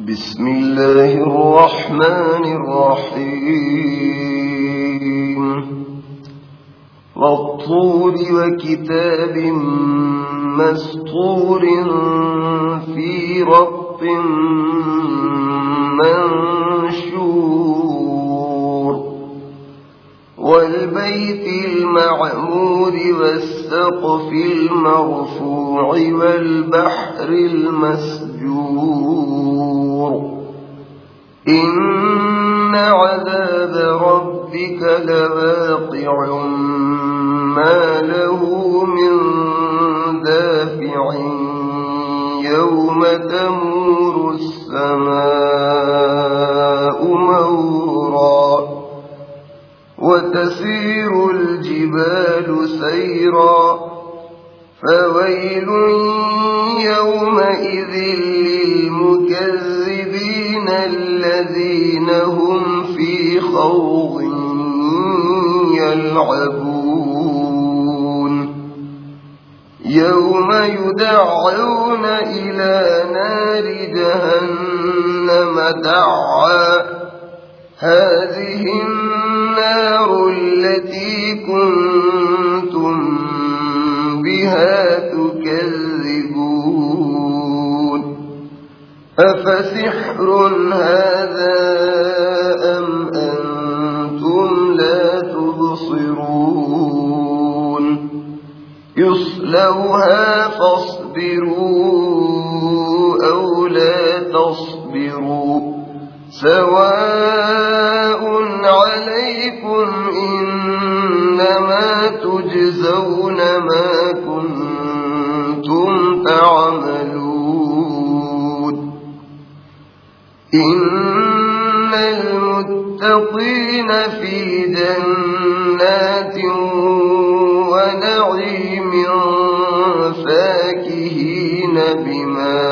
بسم الله الرحمن الرحيم والطور وكتاب مسطور في رق منشور والبيت المعمور والسقف المرفوع والبحر المسجور إن عذاب ربك لواقع ما له من دافع يوم تمور السماء مورا وتسير الجبال سيرا فويل يومئذ للمكذبين الذين هم في خوض يلعبون يوم يدعون إلى نار جهنم دعا هذه النار التي كنتم بها تكذبون أفسحر هذا أم أنتم لا تبصرون يصلوها فاصبروا أو لا تصبروا سواء عليكم إنما تجزون ما كنتم تعملون إن المتقين في جنات ونعيم فاكهين بما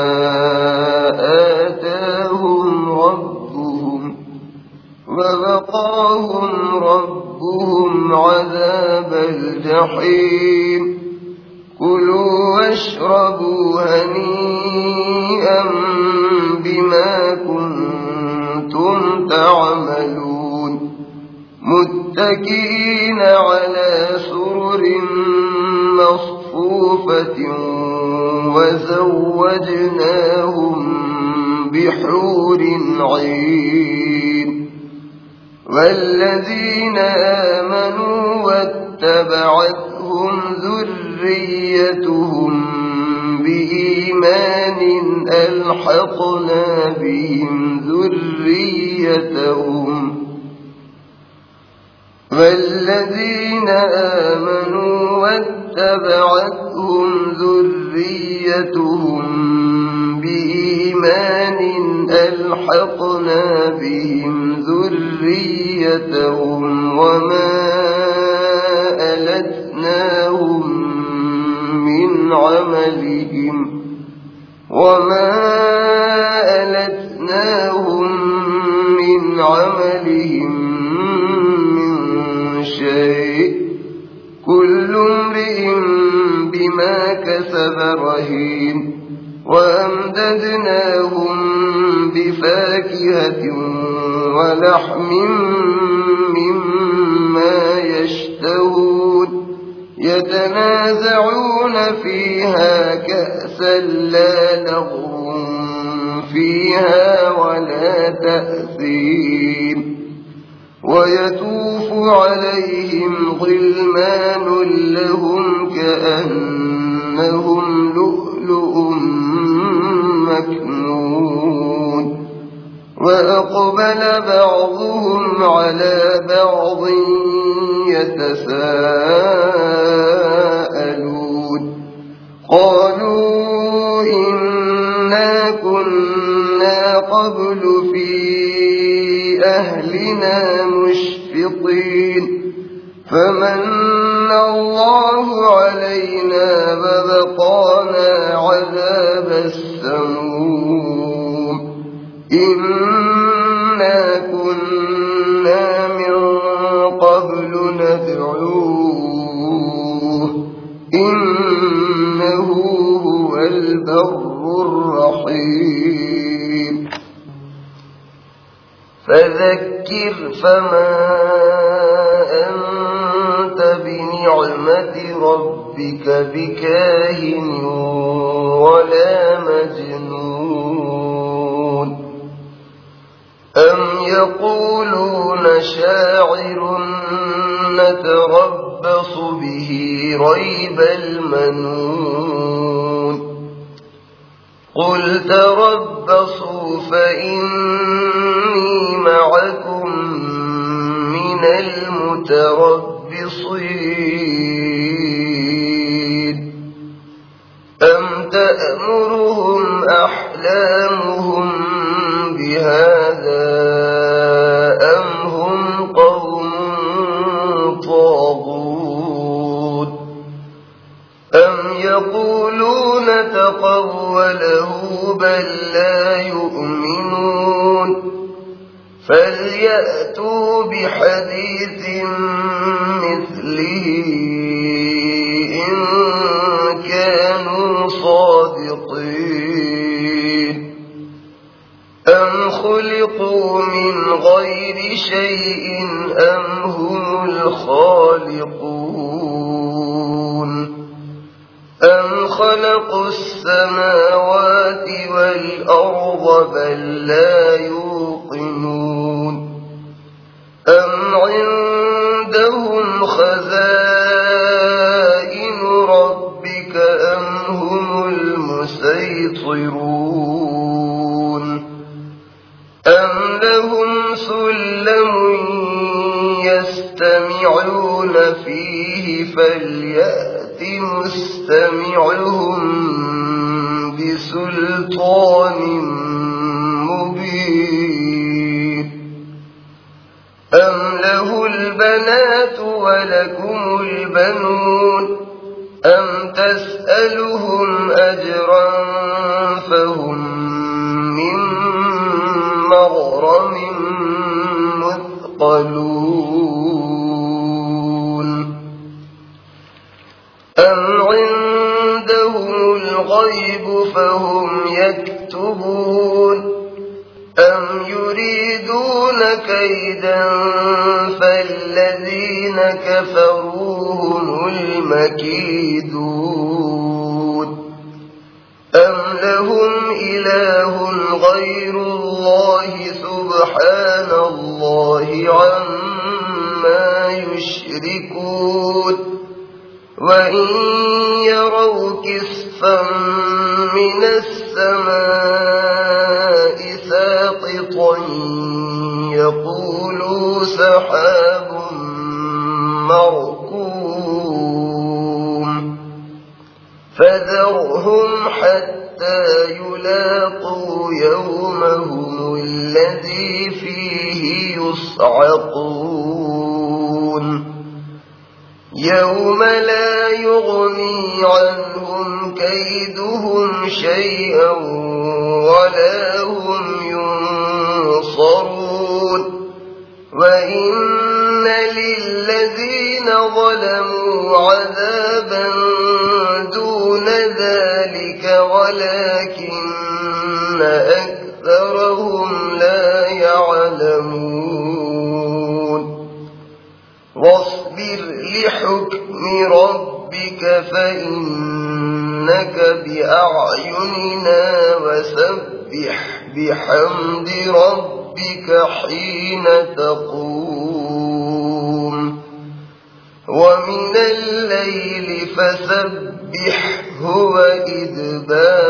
آتاهم ربهم ووقاهم ربهم عذاب الجحيم كلوا واشربوا هنيئا بما كنتم تعملون متكئين على سرر مصفوفة وزوجناهم بحور عين والذين آمنوا واتبعتهم ذريتهم بإيمان ألحقنا بهم ذريتهم والذين آمنوا واتبعتهم ذريتهم بإيمان ألحقنا بهم ذريتهم وما ألتناهم من عملهم من شيء كل امرئ بما كسب رهين وأمددناهم بفاكهة ولحم مما يشتهون يتنازعون فيها كأسا لا لغو فيها ولا تأثيم ويطوف عليهم غلمان لهم كأنهم لؤلؤ مكنون وأقبل بعضهم على بعض يتساءلون قالوا إنا كنا قبل في أهلنا مشفقين فمن الله علينا ووقانا عذاب السموم إنا كنا من قبل ندعوه إنه هو البر الرحيم. فذكر فما أنت بنعمة ربك بكاهن ولا مجنون أم يقولون شاعر نتربص به ريب المنون قل تربصوا فإني معكم من المتربصين أم تأمرهم أحلامهم بهذا أم هم قوم طاغون أم يقولون تقوله بل لا يؤمنون فليأتوا بحديث مثله إن كانوا صادقين أم خلقوا من غير شيء أم هم الخالقون أم خلقوا السماوات والأرض بل لا يوقنون أم عندهم خزائن ربك أم هم المسيطرون أم لهم سلم يستمعون فيه فليأت مستمعهم بسلطان مبين أم له البنات ولكم البنون أم تسألهم أجرا فهم من مغرم مثقلون أم عندهم الغيب فهم يكتبون أم يريدون كيدا فالذين كفروا هم المكيدون أم لهم إله غير الله سبحان الله عما يشركون وإن يروا كسفا من السماء ساقطا يقولوا سحاب مركوم فذرهم حتى يلاقوا يومهم الذي فيه يصعقون يوم لا يغني عنهم كيدهم شيئا ولا هم ينصرون وإن للذين ظلموا عذابا دون ذلك ولكن أكثرهم لا يعلمون واصبر لحكم ربك فإنك بأعيننا وسبح بحمد ربك حين تقوم ومن الليل فسبحه وإدبار